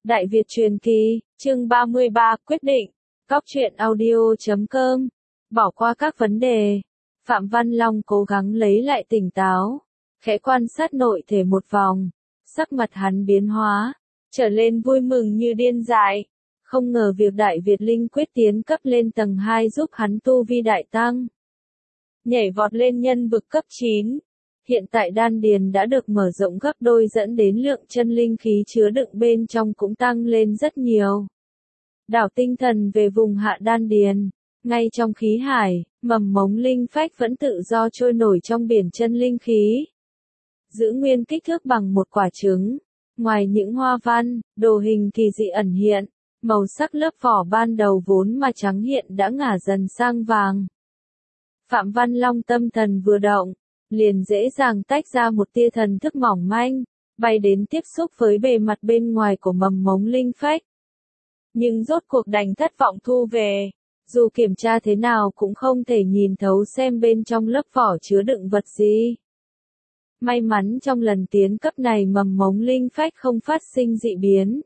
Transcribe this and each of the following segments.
Đại Việt truyền kỳ, chương 33, quyết định. Góc truyện audio.com. Bỏ qua các vấn đề. Phạm Văn Long cố gắng lấy lại tỉnh táo, khẽ quan sát nội thể một vòng, sắc mặt hắn biến hóa, trở lên vui mừng như điên dại. Không ngờ việc Đại Việt Linh quyết tiến cấp lên tầng 2 giúp hắn tu vi đại tăng, nhảy vọt lên nhân vực cấp 9. Hiện tại đan điền đã được mở rộng gấp đôi dẫn đến lượng chân linh khí chứa đựng bên trong cũng tăng lên rất nhiều. Đảo tinh thần về vùng hạ đan điền, ngay trong khí hải, mầm mống linh phách vẫn tự do trôi nổi trong biển chân linh khí. Giữ nguyên kích thước bằng một quả trứng, ngoài những hoa văn, đồ hình kỳ dị ẩn hiện, màu sắc lớp vỏ ban đầu vốn mà trắng hiện đã ngả dần sang vàng. Phạm Văn Long tâm thần vừa động, liền dễ dàng tách ra một tia thần thức mỏng manh, bay đến tiếp xúc với bề mặt bên ngoài của mầm mống linh phách. Nhưng rốt cuộc đành thất vọng thu về, dù kiểm tra thế nào cũng không thể nhìn thấu xem bên trong lớp vỏ chứa đựng vật gì. May mắn trong lần tiến cấp này mầm mống linh phách không phát sinh dị biến.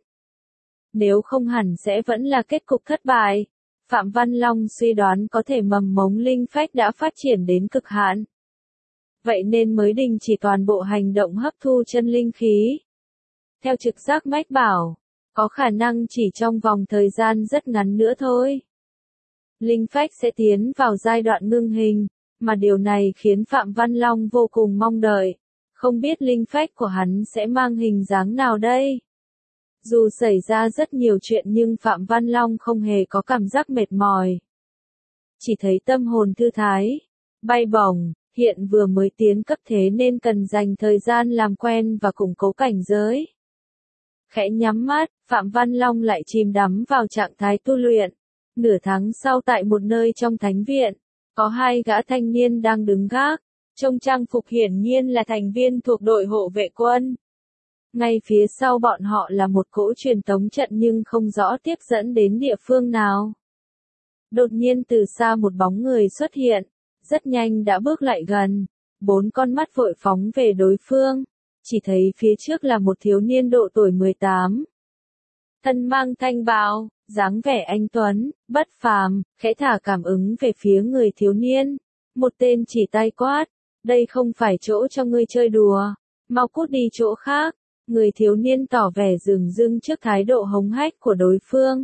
Nếu không hẳn sẽ vẫn là kết cục thất bại. Phạm Văn Long suy đoán có thể mầm mống linh phách đã phát triển đến cực hạn. Vậy nên mới đình chỉ toàn bộ hành động hấp thu chân linh khí. Theo trực giác mách bảo, có khả năng chỉ trong vòng thời gian rất ngắn nữa thôi. Linh phách sẽ tiến vào giai đoạn ngưng hình, mà điều này khiến Phạm Văn Long vô cùng mong đợi. Không biết linh phách của hắn sẽ mang hình dáng nào đây? Dù xảy ra rất nhiều chuyện nhưng Phạm Văn Long không hề có cảm giác mệt mỏi. Chỉ thấy tâm hồn thư thái, bay bổng, hiện vừa mới tiến cấp thế nên cần dành thời gian làm quen và củng cố cảnh giới. Khẽ nhắm mắt, Phạm Văn Long lại chìm đắm vào trạng thái tu luyện. Nửa tháng sau tại một nơi trong thánh viện, có hai gã thanh niên đang đứng gác, trông trang phục hiển nhiên là thành viên thuộc đội hộ vệ quân. Ngay phía sau bọn họ là một cỗ truyền tống trận nhưng không rõ tiếp dẫn đến địa phương nào. Đột nhiên từ xa một bóng người xuất hiện, rất nhanh đã bước lại gần, bốn con mắt vội phóng về đối phương, chỉ thấy phía trước là một thiếu niên độ tuổi 18. Thân mang thanh bào, dáng vẻ anh tuấn, bất phàm, khẽ thả cảm ứng về phía người thiếu niên. Một tên chỉ tay quát, đây không phải chỗ cho ngươi chơi đùa, mau cút đi chỗ khác. Người thiếu niên tỏ vẻ dửng dưng trước thái độ hống hách của đối phương.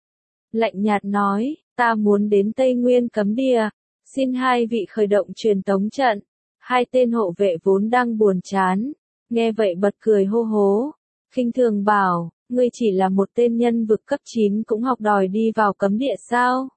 Lạnh nhạt nói, ta muốn đến Tây Nguyên cấm địa, xin hai vị khởi động truyền tống trận. Hai tên hộ vệ vốn đang buồn chán, nghe vậy bật cười hô hố, khinh thường bảo, ngươi chỉ là một tên nhân vực cấp 9 cũng học đòi đi vào cấm địa sao?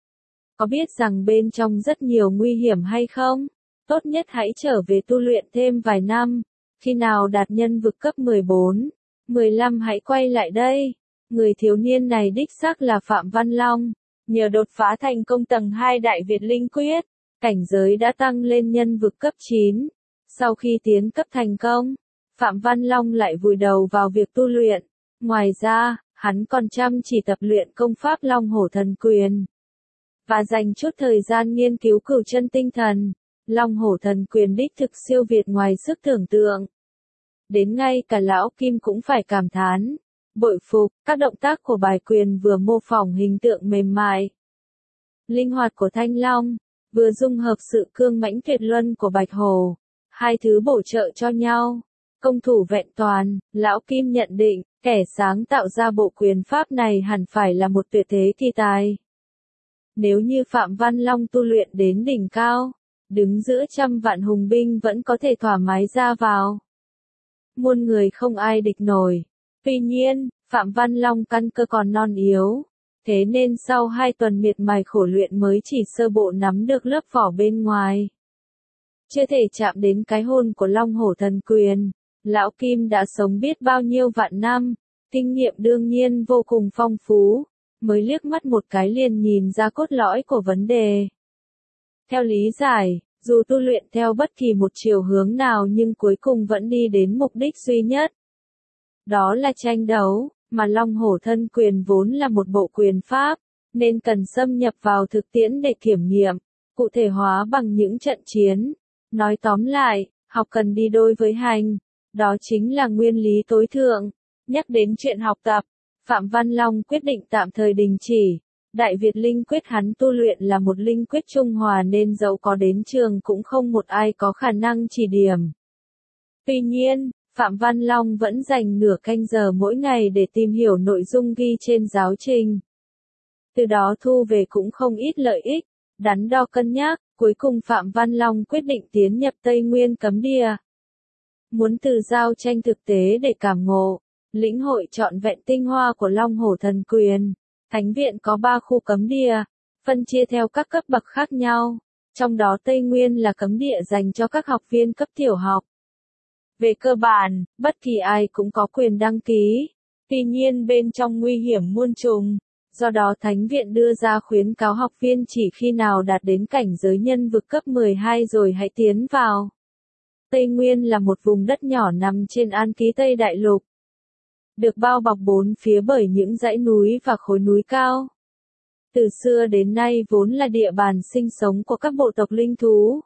Có biết rằng bên trong rất nhiều nguy hiểm hay không? Tốt nhất hãy trở về tu luyện thêm vài năm. Khi nào đạt nhân vực cấp 14, 15 hãy quay lại đây. Người thiếu niên này đích xác là Phạm Văn Long. Nhờ đột phá thành công tầng 2 Đại Việt Linh Quyết, cảnh giới đã tăng lên nhân vực cấp 9. Sau khi tiến cấp thành công, Phạm Văn Long lại vùi đầu vào việc tu luyện. Ngoài ra, hắn còn chăm chỉ tập luyện công pháp Long Hổ Thần Quyền. Và dành chút thời gian nghiên cứu cửu chân tinh thần. Long Hổ Thần Quyền đích thực siêu việt ngoài sức tưởng tượng. Đến ngay cả lão Kim cũng phải cảm thán, bội phục, các động tác của bài quyền vừa mô phỏng hình tượng mềm mại, linh hoạt của Thanh Long, vừa dung hợp sự cương mãnh tuyệt luân của Bạch Hổ. Hai thứ bổ trợ cho nhau, công thủ vẹn toàn, lão Kim nhận định, kẻ sáng tạo ra bộ quyền pháp này hẳn phải là một tuyệt thế kỳ tài. Nếu như Phạm Văn Long tu luyện đến đỉnh cao, đứng giữa trăm vạn hùng binh vẫn có thể thoải mái ra vào. Muôn người không ai địch nổi. Tuy nhiên, Phạm Văn Long căn cơ còn non yếu. Thế nên sau 2 tuần miệt mài khổ luyện mới chỉ sơ bộ nắm được lớp vỏ bên ngoài. Chưa thể chạm đến cái hồn của Long Hổ Thần Quyền. Lão Kim đã sống biết bao nhiêu vạn năm. Kinh nghiệm đương nhiên vô cùng phong phú. Mới liếc mắt một cái liền nhìn ra cốt lõi của vấn đề. Theo lý giải, dù tu luyện theo bất kỳ một chiều hướng nào nhưng cuối cùng vẫn đi đến mục đích duy nhất. Đó là tranh đấu, mà Long Hổ Thân Quyền vốn là một bộ quyền pháp, nên cần xâm nhập vào thực tiễn để kiểm nghiệm, cụ thể hóa bằng những trận chiến. Nói tóm lại, học cần đi đôi với hành, đó chính là nguyên lý tối thượng. Nhắc đến chuyện học tập, Phạm Văn Long quyết định tạm thời đình chỉ. Đại Việt Linh Quyết hắn tu luyện là một linh quyết trung hòa nên dẫu có đến trường cũng không một ai có khả năng chỉ điểm. Tuy nhiên, Phạm Văn Long vẫn dành nửa canh giờ mỗi ngày để tìm hiểu nội dung ghi trên giáo trình. Từ đó thu về cũng không ít lợi ích. Đắn đo cân nhắc, cuối cùng Phạm Văn Long quyết định tiến nhập Tây Nguyên cấm địa. Muốn từ giao tranh thực tế để cảm ngộ, lĩnh hội trọn vẹn tinh hoa của Long Hổ Thần Quyền. Thánh viện có 3 khu cấm địa, phân chia theo các cấp bậc khác nhau, trong đó Tây Nguyên là cấm địa dành cho các học viên cấp tiểu học. Về cơ bản, bất kỳ ai cũng có quyền đăng ký, tuy nhiên bên trong nguy hiểm muôn trùng, do đó Thánh viện đưa ra khuyến cáo học viên chỉ khi nào đạt đến cảnh giới nhân vực cấp 12 rồi hãy tiến vào. Tây Nguyên là một vùng đất nhỏ nằm trên An Ký Tây Đại Lục, được bao bọc bốn phía bởi những dãy núi và khối núi cao. Từ xưa đến nay vốn là địa bàn sinh sống của các bộ tộc linh thú.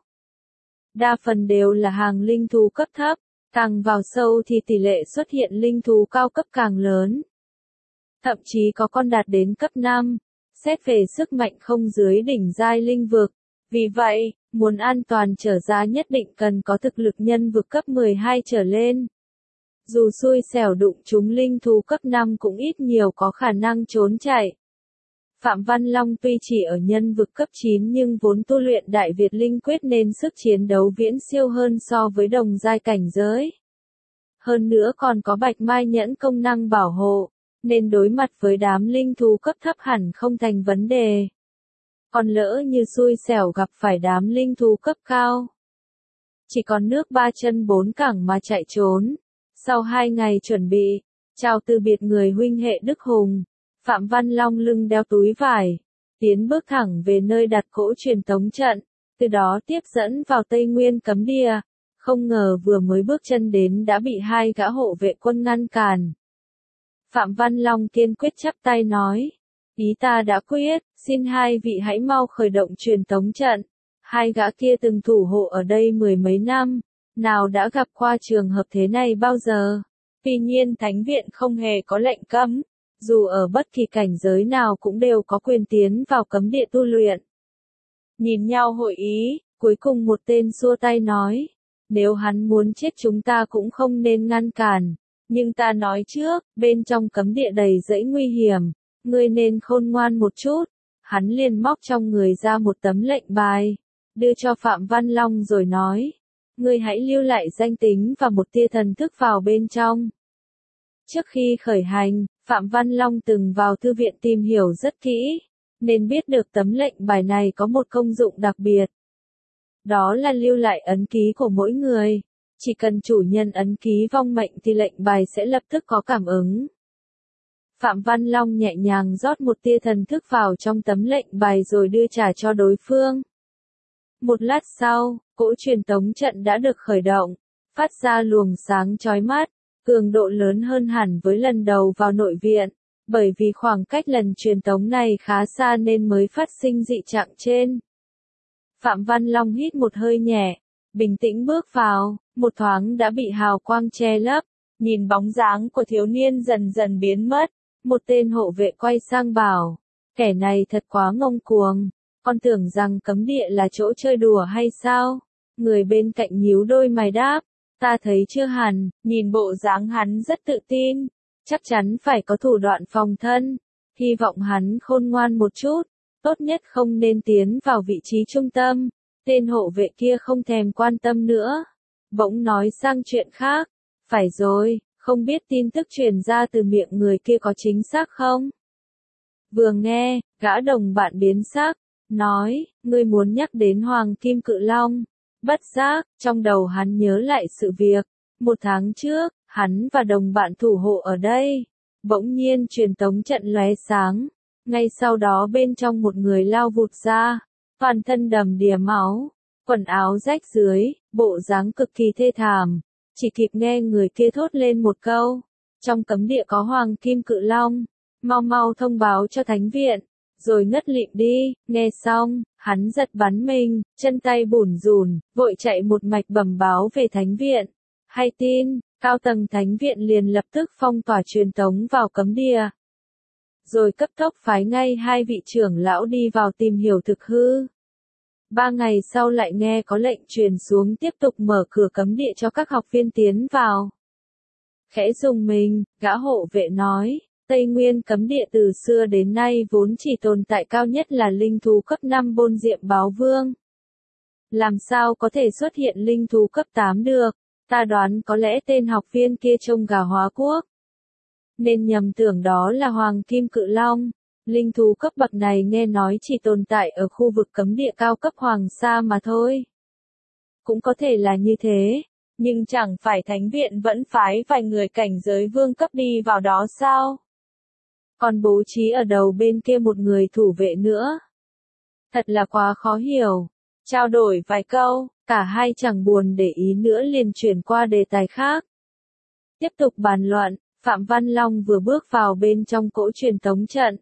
Đa phần đều là hàng linh thú cấp thấp, càng vào sâu thì tỷ lệ xuất hiện linh thú cao cấp càng lớn. Thậm chí có con đạt đến cấp 5, xét về sức mạnh không dưới đỉnh giai linh vực. Vì vậy, muốn an toàn trở ra nhất định cần có thực lực nhân vực cấp 12 trở lên. Dù xui xẻo đụng chúng linh thú cấp 5 cũng ít nhiều có khả năng trốn chạy. Phạm Văn Long tuy chỉ ở nhân vực cấp 9 nhưng vốn tu luyện Đại Việt Linh Quyết nên sức chiến đấu viễn siêu hơn so với đồng giai cảnh giới. Hơn nữa còn có Bạch Mai Nhẫn công năng bảo hộ, nên đối mặt với đám linh thú cấp thấp hẳn không thành vấn đề. Còn lỡ như xui xẻo gặp phải đám linh thú cấp cao, chỉ còn nước 3 chân 4 cẳng mà chạy trốn. Sau 2 ngày chuẩn bị, chào từ biệt người huynh hệ Đức Hùng, Phạm Văn Long lưng đeo túi vải, tiến bước thẳng về nơi đặt cỗ truyền tống trận, từ đó tiếp dẫn vào Tây Nguyên cấm địa. Không ngờ vừa mới bước chân đến đã bị 2 gã hộ vệ quân ngăn cản. Phạm Văn Long kiên quyết chắp tay nói, ý ta đã quyết, xin 2 vị hãy mau khởi động truyền tống trận. 2 gã kia từng thủ hộ ở đây 10 mấy năm, nào đã gặp qua trường hợp thế này bao giờ. Tuy nhiên Thánh viện không hề có lệnh cấm, dù ở bất kỳ cảnh giới nào cũng đều có quyền tiến vào cấm địa tu luyện. Nhìn nhau hội ý, cuối cùng một tên xua tay nói, nếu hắn muốn chết chúng ta cũng không nên ngăn cản, nhưng ta nói trước, bên trong cấm địa đầy rẫy nguy hiểm, ngươi nên khôn ngoan một chút. Hắn liền móc trong người ra một tấm lệnh bài, đưa cho Phạm Văn Long rồi nói, ngươi hãy lưu lại danh tính và một tia thần thức vào bên trong. Trước khi khởi hành, Phạm Văn Long từng vào thư viện tìm hiểu rất kỹ, nên biết được tấm lệnh bài này có một công dụng đặc biệt. Đó là lưu lại ấn ký của mỗi người. Chỉ cần chủ nhân ấn ký vong mệnh thì lệnh bài sẽ lập tức có cảm ứng. Phạm Văn Long nhẹ nhàng rót một tia thần thức vào trong tấm lệnh bài rồi đưa trả cho đối phương. Một lát sau, cỗ truyền tống trận đã được khởi động, phát ra luồng sáng chói mắt, cường độ lớn hơn hẳn với lần đầu vào nội viện, bởi vì khoảng cách lần truyền tống này khá xa nên mới phát sinh dị trạng trên. Phạm Văn Long hít một hơi nhẹ, bình tĩnh bước vào, một thoáng đã bị hào quang che lấp, nhìn bóng dáng của thiếu niên dần dần biến mất, một tên hộ vệ quay sang bảo, kẻ này thật quá ngông cuồng, con tưởng rằng cấm địa là chỗ chơi đùa hay sao? Người bên cạnh nhíu đôi mày đáp, ta thấy chưa hẳn, nhìn bộ dáng hắn rất tự tin, chắc chắn phải có thủ đoạn phòng thân, hy vọng hắn khôn ngoan một chút, tốt nhất không nên tiến vào vị trí trung tâm. Tên hộ vệ kia không thèm quan tâm nữa, bỗng nói sang chuyện khác, phải rồi, không biết tin tức truyền ra từ miệng người kia có chính xác không? Vừa nghe, gã đồng bạn biến sắc, nói, ngươi muốn nhắc đến Hoàng Kim Cự Long. Bất giác, trong đầu hắn nhớ lại sự việc, 1 tháng trước, hắn và đồng bạn thủ hộ ở đây, bỗng nhiên truyền tống trận lóe sáng, ngay sau đó bên trong một người lao vụt ra, toàn thân đầm đìa máu, quần áo rách dưới, bộ dáng cực kỳ thê thảm, chỉ kịp nghe người kia thốt lên một câu, trong cấm địa có Hoàng Kim Cự Long, mau mau thông báo cho Thánh viện, rồi ngất lịm đi. Nghe xong, hắn giật bắn mình, chân tay bủn rủn, vội chạy một mạch bẩm báo về Thánh viện. Hay tin, cao tầng Thánh viện liền lập tức phong tỏa truyền tống vào cấm địa. rồi cấp tốc phái ngay 2 vị trưởng lão đi vào tìm hiểu thực hư. 3 ngày sau lại nghe có lệnh truyền xuống tiếp tục mở cửa cấm địa cho các học viên tiến vào. Khẽ rùng mình, gã hộ vệ nói, Tây Nguyên cấm địa từ xưa đến nay vốn chỉ tồn tại cao nhất là linh thú cấp 5 Bôn Diệm Báo Vương. Làm sao có thể xuất hiện linh thú cấp 8 được, ta đoán có lẽ tên học viên kia trông gà hóa quốc. Nên nhầm tưởng đó là Hoàng Kim Cự Long. Linh thú cấp bậc này nghe nói chỉ tồn tại ở khu vực cấm địa cao cấp Hoàng Sa mà thôi. Cũng có thể là như thế, nhưng chẳng phải Thánh Viện vẫn phái vài người cảnh giới vương cấp đi vào đó sao? Còn bố trí ở đầu bên kia một người thủ vệ nữa. Thật là quá khó hiểu. Trao đổi vài câu, cả hai chẳng buồn để ý nữa liền chuyển qua đề tài khác. Tiếp tục bàn luận, Phạm Văn Long vừa bước vào bên trong cỗ truyền tống trận.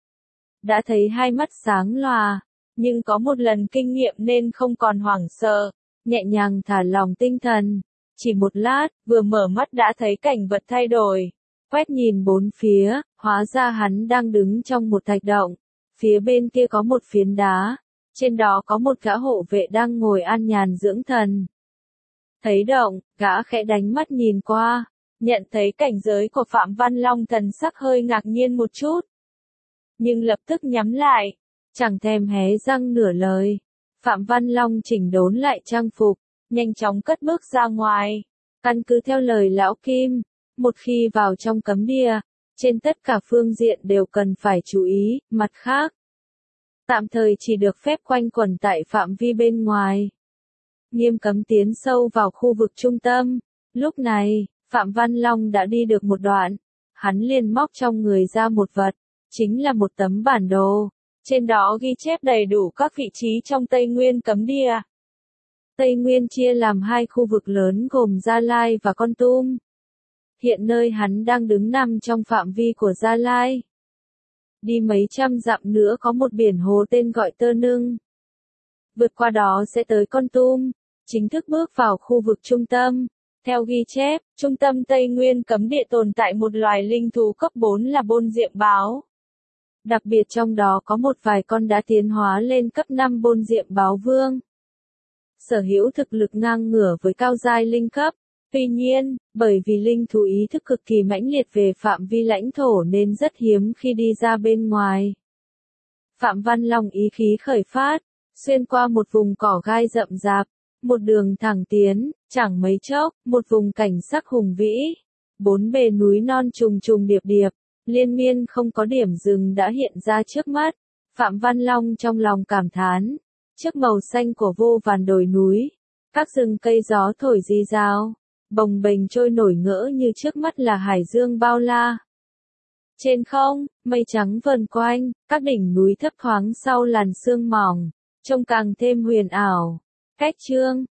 Đã thấy hai mắt sáng lòa, nhưng có một lần kinh nghiệm nên không còn hoảng sợ, nhẹ nhàng thả lỏng tinh thần. Chỉ một lát, vừa mở mắt đã thấy cảnh vật thay đổi. Quét nhìn bốn phía, hóa ra hắn đang đứng trong một thạch động. Phía bên kia có một phiến đá. Trên đó có một gã hộ vệ đang ngồi an nhàn dưỡng thần. Thấy động, gã khẽ đánh mắt nhìn qua. Nhận thấy cảnh giới của Phạm Văn Long thần sắc hơi ngạc nhiên một chút. Nhưng lập tức nhắm lại. Chẳng thèm hé răng nửa lời. Phạm Văn Long chỉnh đốn lại trang phục. Nhanh chóng cất bước ra ngoài. Căn cứ theo lời lão Kim. Một khi vào trong cấm địa, trên tất cả phương diện đều cần phải chú ý, mặt khác. Tạm thời chỉ được phép quanh quẩn tại phạm vi bên ngoài. Nghiêm cấm tiến sâu vào khu vực trung tâm. Lúc này, Phạm Văn Long đã đi được một đoạn. Hắn liền móc trong người ra một vật. Chính là một tấm bản đồ. Trên đó ghi chép đầy đủ các vị trí trong Tây Nguyên cấm địa. Tây Nguyên chia làm 2 khu vực lớn gồm Gia Lai và Kon Tum. Hiện nơi hắn đang đứng nằm trong phạm vi của Gia Lai. Đi mấy trăm dặm nữa có một biển hồ tên gọi Tơ Nưng. Vượt qua đó sẽ tới Kon Tum, chính thức bước vào khu vực trung tâm. Theo ghi chép, trung tâm Tây Nguyên cấm địa tồn tại một loài linh thú cấp 4 là Bôn Diệm Báo. Đặc biệt trong đó có một vài con đã tiến hóa lên cấp 5 Bôn Diệm Báo Vương. Sở hữu thực lực ngang ngửa với cao giai linh cấp. Tuy nhiên, bởi vì linh thú ý thức cực kỳ mãnh liệt về phạm vi lãnh thổ nên rất hiếm khi đi ra bên ngoài. Phạm Văn Long ý khí khởi phát, xuyên qua một vùng cỏ gai rậm rạp, một đường thẳng tiến, chẳng mấy chốc, một vùng cảnh sắc hùng vĩ. 4 bề núi non trùng trùng điệp điệp, liên miên không có điểm dừng đã hiện ra trước mắt. Phạm Văn Long trong lòng cảm thán, trước màu xanh của vô vàn đồi núi, các rừng cây gió thổi rì rào. Bồng bềnh trôi nổi ngỡ như trước mắt là hải dương bao la. Trên không, mây trắng vờn quanh, các đỉnh núi thấp thoáng sau làn sương mỏng, trông càng thêm huyền ảo. Cách chương